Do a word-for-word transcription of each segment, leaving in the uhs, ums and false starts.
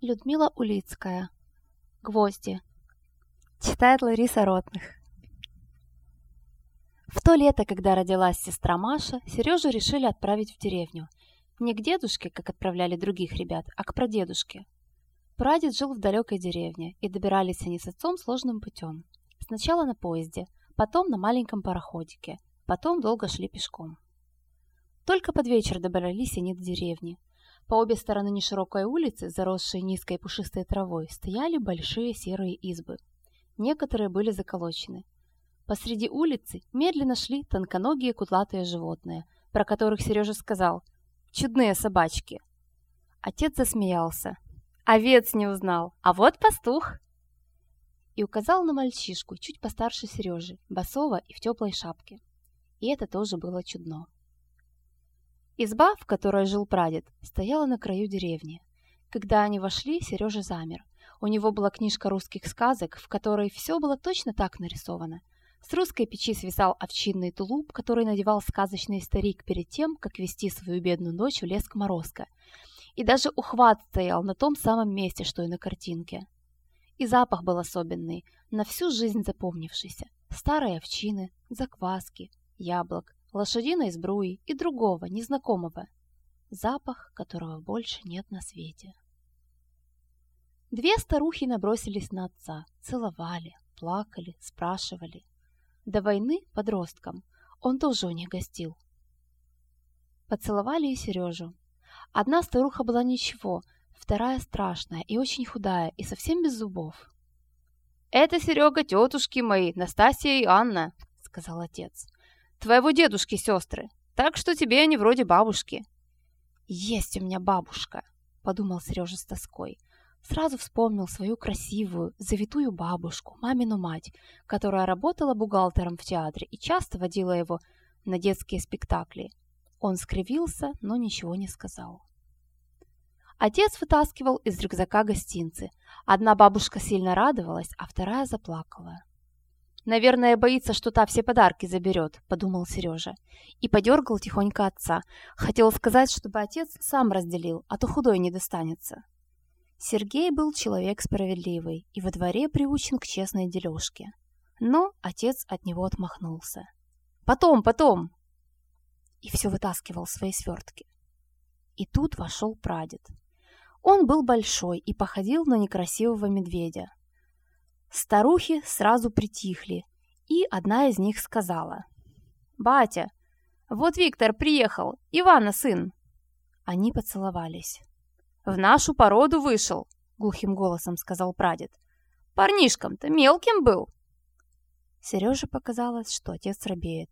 Людмила Улицкая. Гвозди. Читает Лариса Ротных. В то лето, когда родилась сестра Маша, Сережу решили отправить в деревню. Не к дедушке, как отправляли других ребят, а к прадедушке. Прадед жил в далекой деревне, и добирались они с отцом сложным путем. Сначала на поезде, потом на маленьком пароходике, потом долго шли пешком. Только под вечер добрались они до деревни. По обе стороны неширокой улицы, заросшей низкой пушистой травой, стояли большие серые избы. Некоторые были заколочены. Посреди улицы медленно шли тонконогие кудлатые животные, про которых Сережа сказал: «Чудные собачки». Отец засмеялся. «Овец не узнал, а вот пастух!» И указал на мальчишку, чуть постарше Сережи, босого и в теплой шапке. И это тоже было чудно. Изба, в которой жил прадед, стояла на краю деревни. Когда они вошли, Сережа замер. У него была книжка русских сказок, в которой все было точно так нарисовано. С русской печи свисал овчинный тулуп, который надевал сказочный старик перед тем, как вести свою бедную дочь в лес к Морозко. И даже ухват стоял на том самом месте, что и на картинке. И запах был особенный, на всю жизнь запомнившийся. Старые овчины, закваски, яблок, лошадиной сбруи и другого, незнакомого. Запах, которого больше нет на свете. Две старухи набросились на отца, целовали, плакали, спрашивали. До войны подросткам он тоже у них гостил. Поцеловали и Сережу. Одна старуха была ничего, вторая страшная и очень худая, и совсем без зубов. «Это, Серега, тетушки мои, Настасья и Анна», — сказал отец. «Твоего дедушки сестры, так что тебе они вроде бабушки». «Есть у меня бабушка», — подумал Сережа с тоской. Сразу вспомнил свою красивую, завитую бабушку, мамину мать, которая работала бухгалтером в театре и часто водила его на детские спектакли. Он скривился, но ничего не сказал. Отец вытаскивал из рюкзака гостинцы. Одна бабушка сильно радовалась, а вторая заплакала. «Наверное, боится, что та все подарки заберет», — подумал Сережа. И подергал тихонько отца. Хотел сказать, чтобы отец сам разделил, а то худой не достанется. Сергей был человек справедливый и во дворе приучен к честной дележке. Но отец от него отмахнулся. «Потом, потом!» И все вытаскивал свои свертки. И тут вошел прадед. Он был большой и походил на некрасивого медведя. Старухи сразу притихли, и одна из них сказала: «Батя, вот Виктор приехал, Ивана сын». Они поцеловались. «В нашу породу вышел», — глухим голосом сказал прадед. «Парнишком-то мелким был». Сереже показалось, что отец робеет.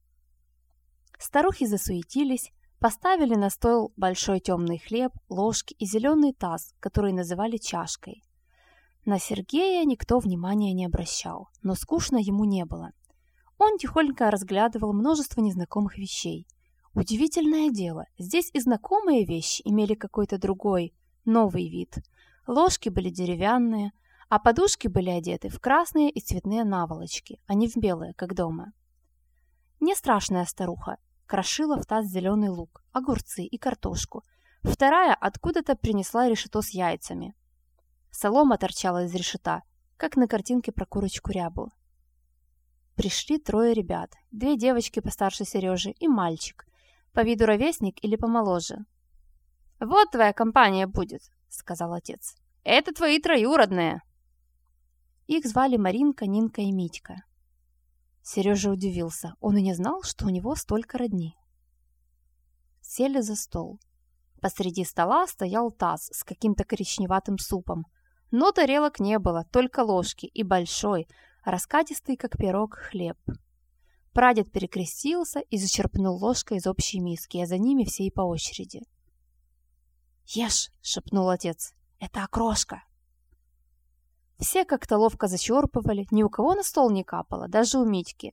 Старухи засуетились, поставили на стол большой темный хлеб, ложки и зеленый таз, который называли чашкой. На Сергея никто внимания не обращал, но скучно ему не было. Он тихонько разглядывал множество незнакомых вещей. Удивительное дело, здесь и знакомые вещи имели какой-то другой, новый вид. Ложки были деревянные, а подушки были одеты в красные и цветные наволочки, а не в белые, как дома. Не страшная старуха крошила в таз зеленый лук, огурцы и картошку. Вторая откуда-то принесла решето с яйцами. Солома торчала из решета, как на картинке про курочку Рябу. Пришли трое ребят, две девочки постарше Сережи и мальчик, по виду ровесник или помоложе. «Вот твоя компания будет», — сказал отец. «Это твои троюродные». Их звали Маринка, Нинка и Митька. Сережа удивился, он и не знал, что у него столько родни. Сели за стол. Посреди стола стоял таз с каким-то коричневатым супом, но тарелок не было, только ложки и большой, раскатистый, как пирог, хлеб. Прадед перекрестился и зачерпнул ложкой из общей миски, а за ними все и по очереди. «Ешь!» — шепнул отец. «Это окрошка!» Все как-то ловко зачерпывали, ни у кого на стол не капало, даже у Митьки.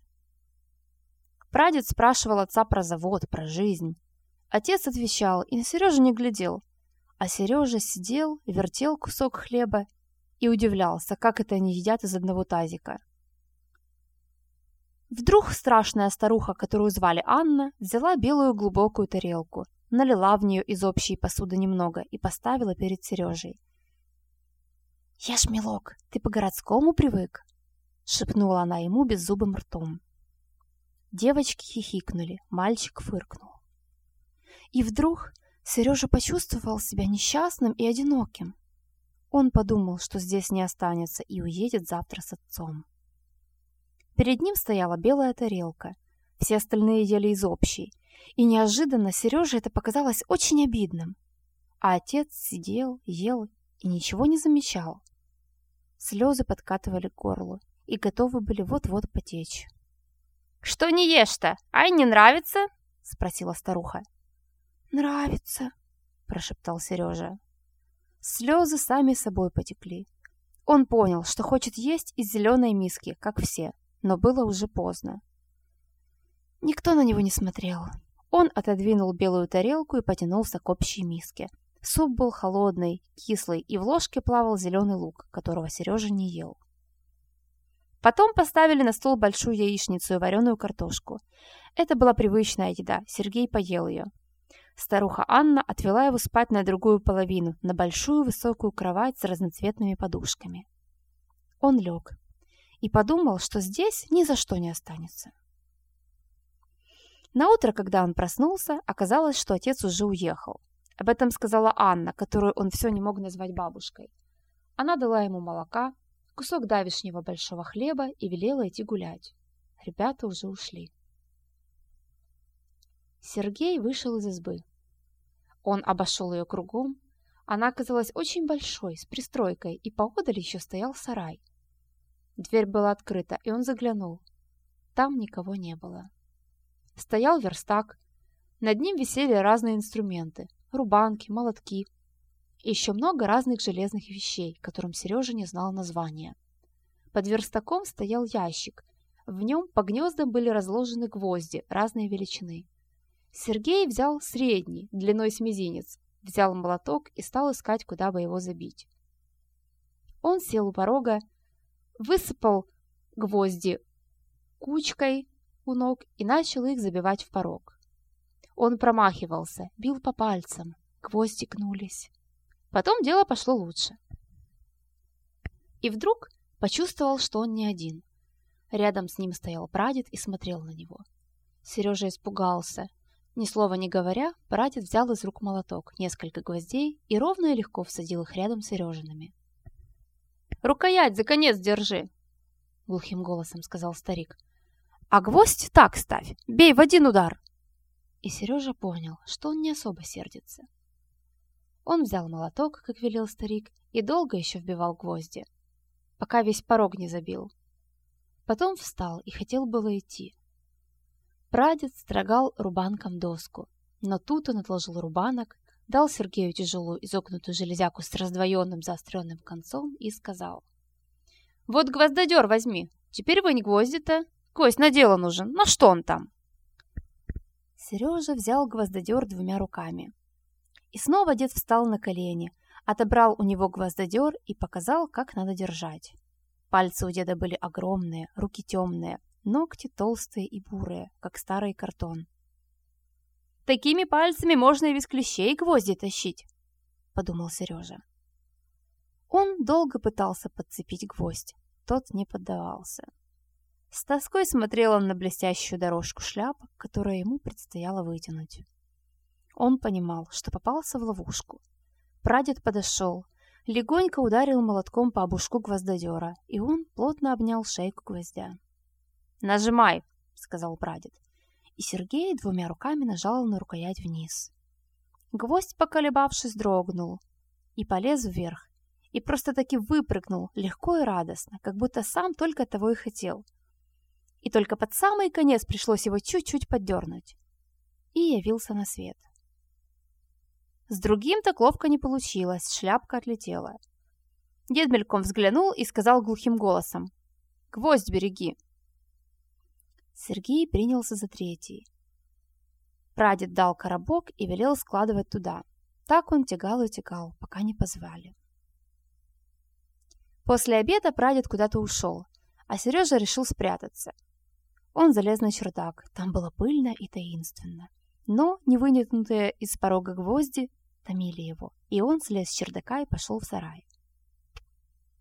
Прадед спрашивал отца про завод, про жизнь. Отец отвечал и на Сережу не глядел, а Сережа сидел, вертел кусок хлеба и удивлялся, как это они едят из одного тазика. Вдруг страшная старуха, которую звали Анна, взяла белую глубокую тарелку, налила в нее из общей посуды немного и поставила перед Сережей. «Ешь, милок, ты по-городскому привык?» — шепнула она ему беззубым ртом. Девочки хихикнули, мальчик фыркнул. И вдруг Сережа почувствовал себя несчастным и одиноким. Он подумал, что здесь не останется и уедет завтра с отцом. Перед ним стояла белая тарелка, все остальные ели из общей, и неожиданно Сереже это показалось очень обидным. А отец сидел, ел и ничего не замечал. Слезы подкатывали к горлу и готовы были вот-вот потечь. «Что не ешь-то? Ай, не нравится?» — спросила старуха. «Нравится», — прошептал Сережа. Слезы сами собой потекли. Он понял, что хочет есть из зеленой миски, как все, но было уже поздно. Никто на него не смотрел. Он отодвинул белую тарелку и потянулся к общей миске. Суп был холодный, кислый, и в ложке плавал зеленый лук, которого Сережа не ел. Потом поставили на стол большую яичницу и вареную картошку. Это была привычная еда, Сергей поел ее. Старуха Анна отвела его спать на другую половину, на большую высокую кровать с разноцветными подушками. Он лег и подумал, что здесь ни за что не останется. Наутро, когда он проснулся, оказалось, что отец уже уехал. Об этом сказала Анна, которую он все не мог назвать бабушкой. Она дала ему молока, кусок давешнего большого хлеба и велела идти гулять. Ребята уже ушли. Сергей вышел из избы. Он обошел ее кругом. Она оказалась очень большой, с пристройкой, и поодаль еще стоял сарай. Дверь была открыта, и он заглянул. Там никого не было. Стоял верстак. Над ним висели разные инструменты. Рубанки, молотки и еще много разных железных вещей, которым Сережа не знал названия. Под верстаком стоял ящик. В нем по гнездам были разложены гвозди разной величины. Сергей взял средний, длиной с мизинец, взял молоток и стал искать, куда бы его забить. Он сел у порога, высыпал гвозди кучкой у ног и начал их забивать в порог. Он промахивался, бил по пальцам, гвозди гнулись. Потом дело пошло лучше. И вдруг почувствовал, что он не один. Рядом с ним стоял прадед и смотрел на него. Сережа испугался. Ни слова не говоря, прадед взял из рук молоток, несколько гвоздей и ровно и легко всадил их рядом с Сережиными. «Рукоять за конец держи!» — глухим голосом сказал старик. «А гвоздь так ставь, бей в один удар!» И Сережа понял, что он не особо сердится. Он взял молоток, как велел старик, и долго еще вбивал гвозди, пока весь порог не забил. Потом встал и хотел было идти. Прадед строгал рубанком доску, но тут он отложил рубанок, дал Сергею тяжелую изогнутую железяку с раздвоенным заостренным концом и сказал: «Вот гвоздодер возьми, теперь вынь гвозди-то, гвоздь на дело нужен, ну что он там?» Сережа взял гвоздодер двумя руками. И снова дед встал на колени, отобрал у него гвоздодер и показал, как надо держать. Пальцы у деда были огромные, руки темные, ногти толстые и бурые, как старый картон. «Такими пальцами можно и без клещей гвозди тащить», — подумал Сережа. Он долго пытался подцепить гвоздь, тот не поддавался. С тоской смотрел он на блестящую дорожку шляпок, которую ему предстояло вытянуть. Он понимал, что попался в ловушку. Прадед подошел, легонько ударил молотком по обушку гвоздодера, и он плотно обнял шейку гвоздя. «Нажимай», — сказал прадед, и Сергей двумя руками нажал на рукоять вниз. Гвоздь, поколебавшись, дрогнул и полез вверх, и просто-таки выпрыгнул легко и радостно, как будто сам только того и хотел. И только под самый конец пришлось его чуть-чуть поддернуть. И явился на свет. С другим так ловко не получилось, шляпка отлетела. Дед мельком взглянул и сказал глухим голосом: «Гвоздь береги». Сергей принялся за третий. Прадед дал коробок и велел складывать туда. Так он тягал и тягал, пока не позвали. После обеда прадед куда-то ушел, а Сережа решил спрятаться. Он залез на чердак, там было пыльно и таинственно. Но невынятые из порога гвозди томили его, и он слез с чердака и пошел в сарай.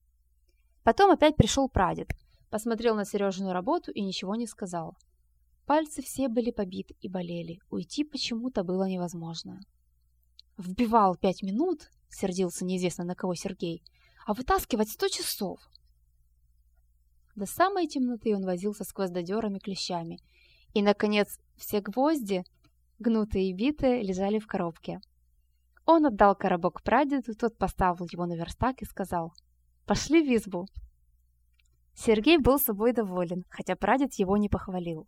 Потом опять пришел прадед, посмотрел на Сережину работу и ничего не сказал. Пальцы все были побиты и болели, уйти почему-то было невозможно. «Вбивал пять минут», — сердился неизвестно на кого Сергей, «а вытаскивать сто часов». До самой темноты он возился с гвоздодерами-клещами, и, наконец, все гвозди, гнутые и битые, лежали в коробке. Он отдал коробок прадеду, тот поставил его на верстак и сказал: «Пошли в избу». Сергей был собой доволен, хотя прадед его не похвалил.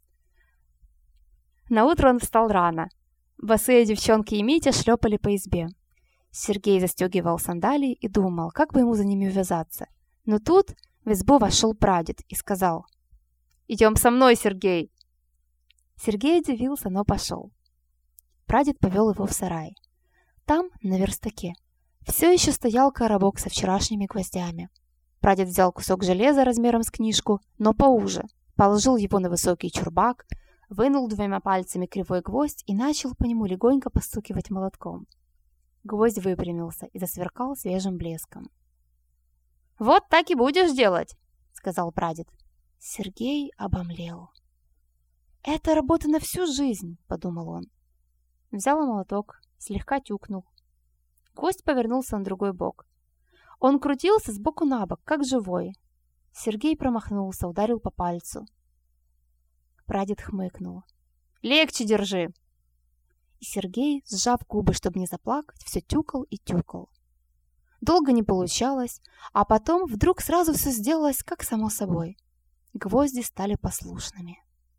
Наутро он встал рано. Босые девчонки и Митя шлепали по избе. Сергей застегивал сандалии и думал, как бы ему за ними увязаться. Но тут в избу вошел прадед и сказал: «Идем со мной, Сергей!» Сергей удивился, но пошел. Прадед повел его в сарай. Там, на верстаке, все еще стоял коробок со вчерашними гвоздями. Прадед взял кусок железа размером с книжку, но поуже, положил его на высокий чурбак, вынул двумя пальцами кривой гвоздь и начал по нему легонько постукивать молотком. Гвоздь выпрямился и засверкал свежим блеском. «Вот так и будешь делать», — сказал прадед. Сергей обомлел. «Это работа на всю жизнь», — подумал он. Взял молоток, слегка тюкнул. Гвоздь повернулся на другой бок. Он крутился сбоку на бок, как живой. Сергей промахнулся, ударил по пальцу. Прадед хмыкнул. «Легче держи!» И Сергей, сжав губы, чтобы не заплакать, все тюкал и тюкал. Долго не получалось, а потом вдруг сразу все сделалось как само собой. Гвозди стали послушными.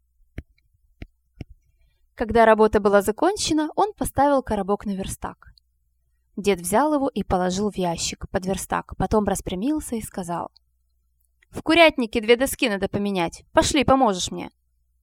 Когда работа была закончена, он поставил коробок на верстак. Дед взял его и положил в ящик под верстак, потом распрямился и сказал: «В курятнике две доски надо поменять. Пошли, поможешь мне».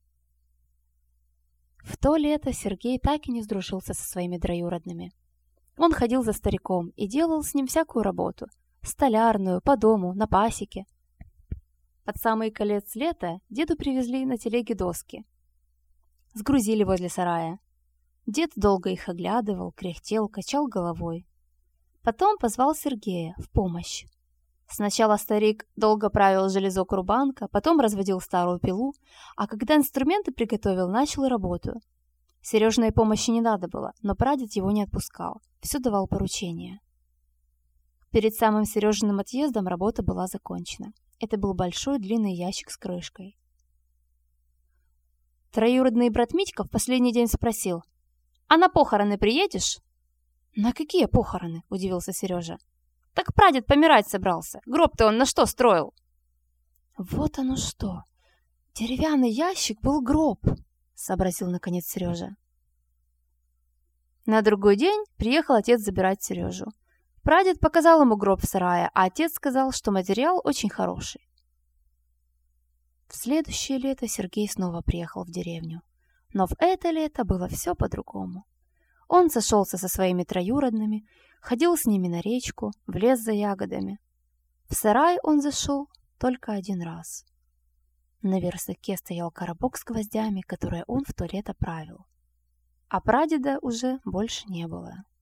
В то лето Сергей так и не сдружился со своими троюродными. Он ходил за стариком и делал с ним всякую работу – столярную, по дому, на пасеке. Под самый конец лета деду привезли на телеге доски. Сгрузили возле сарая. Дед долго их оглядывал, кряхтел, качал головой. Потом позвал Сергея в помощь. Сначала старик долго правил железок рубанка, потом разводил старую пилу, а когда инструменты приготовил, начал работу. Сережиной помощи не надо было, но прадед его не отпускал, все давал поручения. Перед самым Сережиным отъездом работа была закончена. Это был большой длинный ящик с крышкой. Троюродный брат Митька в последний день спросил: «А на похороны приедешь?» «На какие похороны?» – удивился Сережа. «Так прадед помирать собрался. Гроб-то он на что строил?» «Вот оно что! Деревянный ящик был гроб!» – сообразил наконец Сережа. На другой день приехал отец забирать Сережу. Прадед показал ему гроб в сарае, а отец сказал, что материал очень хороший. В следующее лето Сергей снова приехал в деревню. Но в это лето было все по-другому. Он сошелся со своими троюродными, ходил с ними на речку, в лес за ягодами. В сарай он зашел только один раз. На верстаке стоял коробок с гвоздями, которые он в то лето правил. А прадеда уже больше не было.